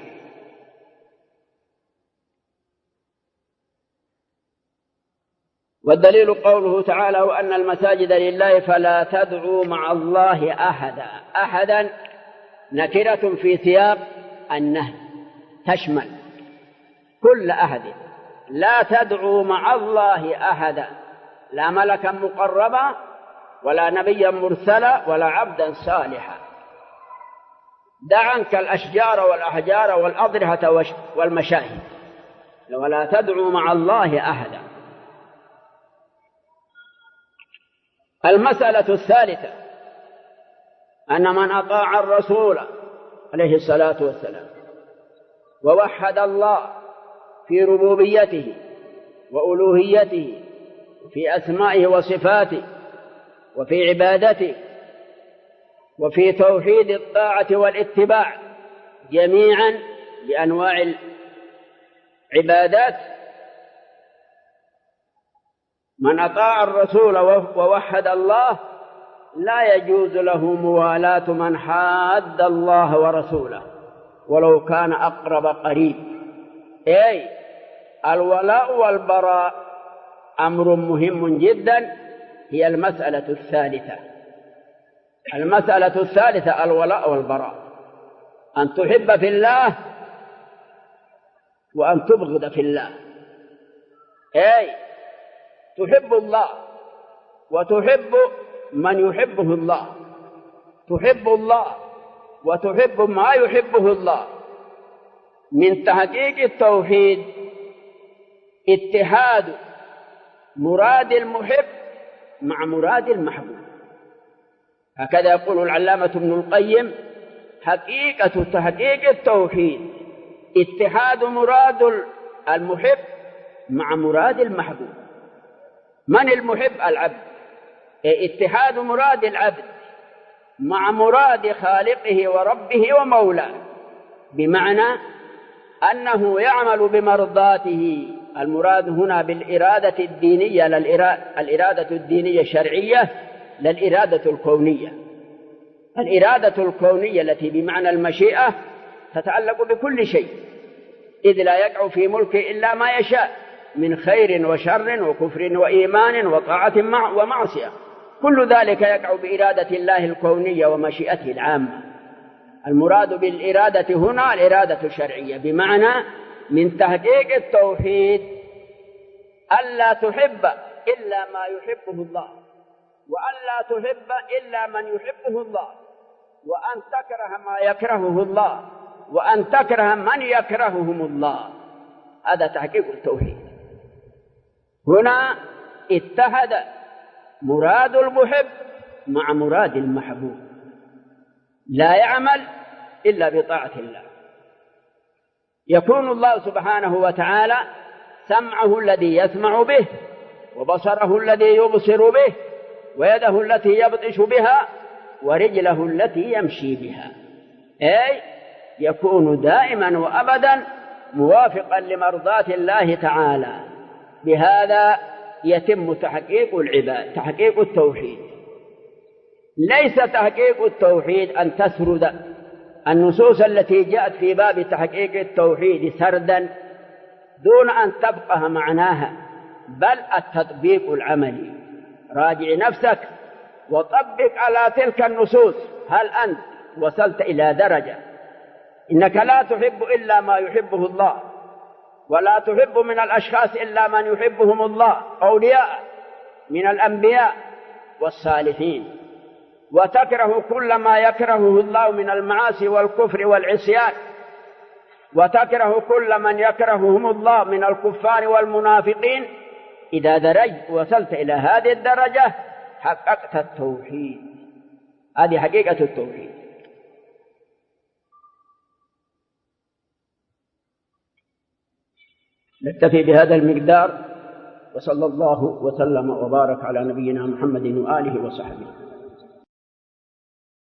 والدليل قوله تعالى: وأن المساجد لله فلا تدعوا مع الله أحدا. أحدا نكرة في سياق النهي تشمل كل أحد. لا تدعوا مع الله أحدا، لا ملكا مقربا ولا نبيا مرسلا ولا عبدا صالحا. دع عنك الأشجار والأحجار والأضرحة والمشاهد، ولا تدعوا مع الله أحدا. المسألة الثالثة أن من أطاع الرسول عليه الصلاة والسلام ووحد الله في ربوبيته وألوهيته وفي أسمائه وصفاته وفي عبادته وفي توحيد الطاعة والاتباع جميعا بأنواع العبادات، من أطاع الرسول ووحد الله لا يجوز له موالاة من حاد الله ورسوله ولو كان أقرب قريب. أي الولاء والبراء أمر مهم جدا. هي المسألة الثالثة. المسألة الثالثة الولاء والبراء، أن تحب في الله وأن تبغض في الله. أي تحب الله وتحب من يحبه الله، تحب الله وتحب ما يحبه الله. من تحقيق التوحيد اتحاد مراد المحب مع مراد المحبوب. هكذا يقول العلامة ابن القيم: حقيقة تحقيق التوحيد اتحاد مراد المحب مع مراد المحبوب. من المحب؟ العبد. اتحاد مراد العبد مع مراد خالقه وربه ومولاه، بمعنى أنه يعمل بمرضاته. المراد هنا بالإرادة الدينية، الإرادة الدينية الشرعية، لا الإرادة الكونية. الإرادة الكونية التي بمعنى المشيئة تتعلق بكل شيء، إذ لا يقع في ملكه إلا ما يشاء من خير وشر وكفر وإيمان وطاعة ومعصية، كل ذلك يقع بإرادة الله الكونية ومشيئته العامة. المراد بالإرادة هنا الإرادة الشرعية، بمعنى من تحقيق التوحيد ألا تحب إلا ما يحبه الله، وألا تحب إلا من يحبه الله، وأن تكره ما يكرهه الله، وأن تكره من يكرههم الله. هذا تحقيق التوحيد. هنا اتحد مراد المحب مع مراد المحبوب، لا يعمل إلا بطاعة الله. يكون الله سبحانه وتعالى سمعه الذي يسمع به، وبصره الذي يبصر به، ويده التي يبطش بها، ورجله التي يمشي بها، أي يكون دائما وأبدا موافقا لمرضاة الله تعالى. بهذا يتم تحقيق العباد، تحقيق التوحيد. ليس تحقيق التوحيد أن تسرد النصوص التي جاءت في باب تحقيق التوحيد سردا دون أن تبقى معناها، بل التطبيق العملي. راجع نفسك وطبق على تلك النصوص. هل أنت وصلت إلى درجة إنك لا تحب إلا ما يحبه الله، ولا تحب من الأشخاص إلا من يحبهم الله، أولياء من الأنبياء والصالحين، وتكره كل ما يكرهه الله من المعاصي والكفر والعصيان، وتكره كل من يكرههم الله من الكفار والمنافقين؟ إذا درجت وصلت إلى هذه الدرجة حققت التوحيد. هذه حقيقة التوحيد. نكتفي بهذا المقدار، وصلى الله وسلم وبارك على نبينا محمد وآله وصحبه.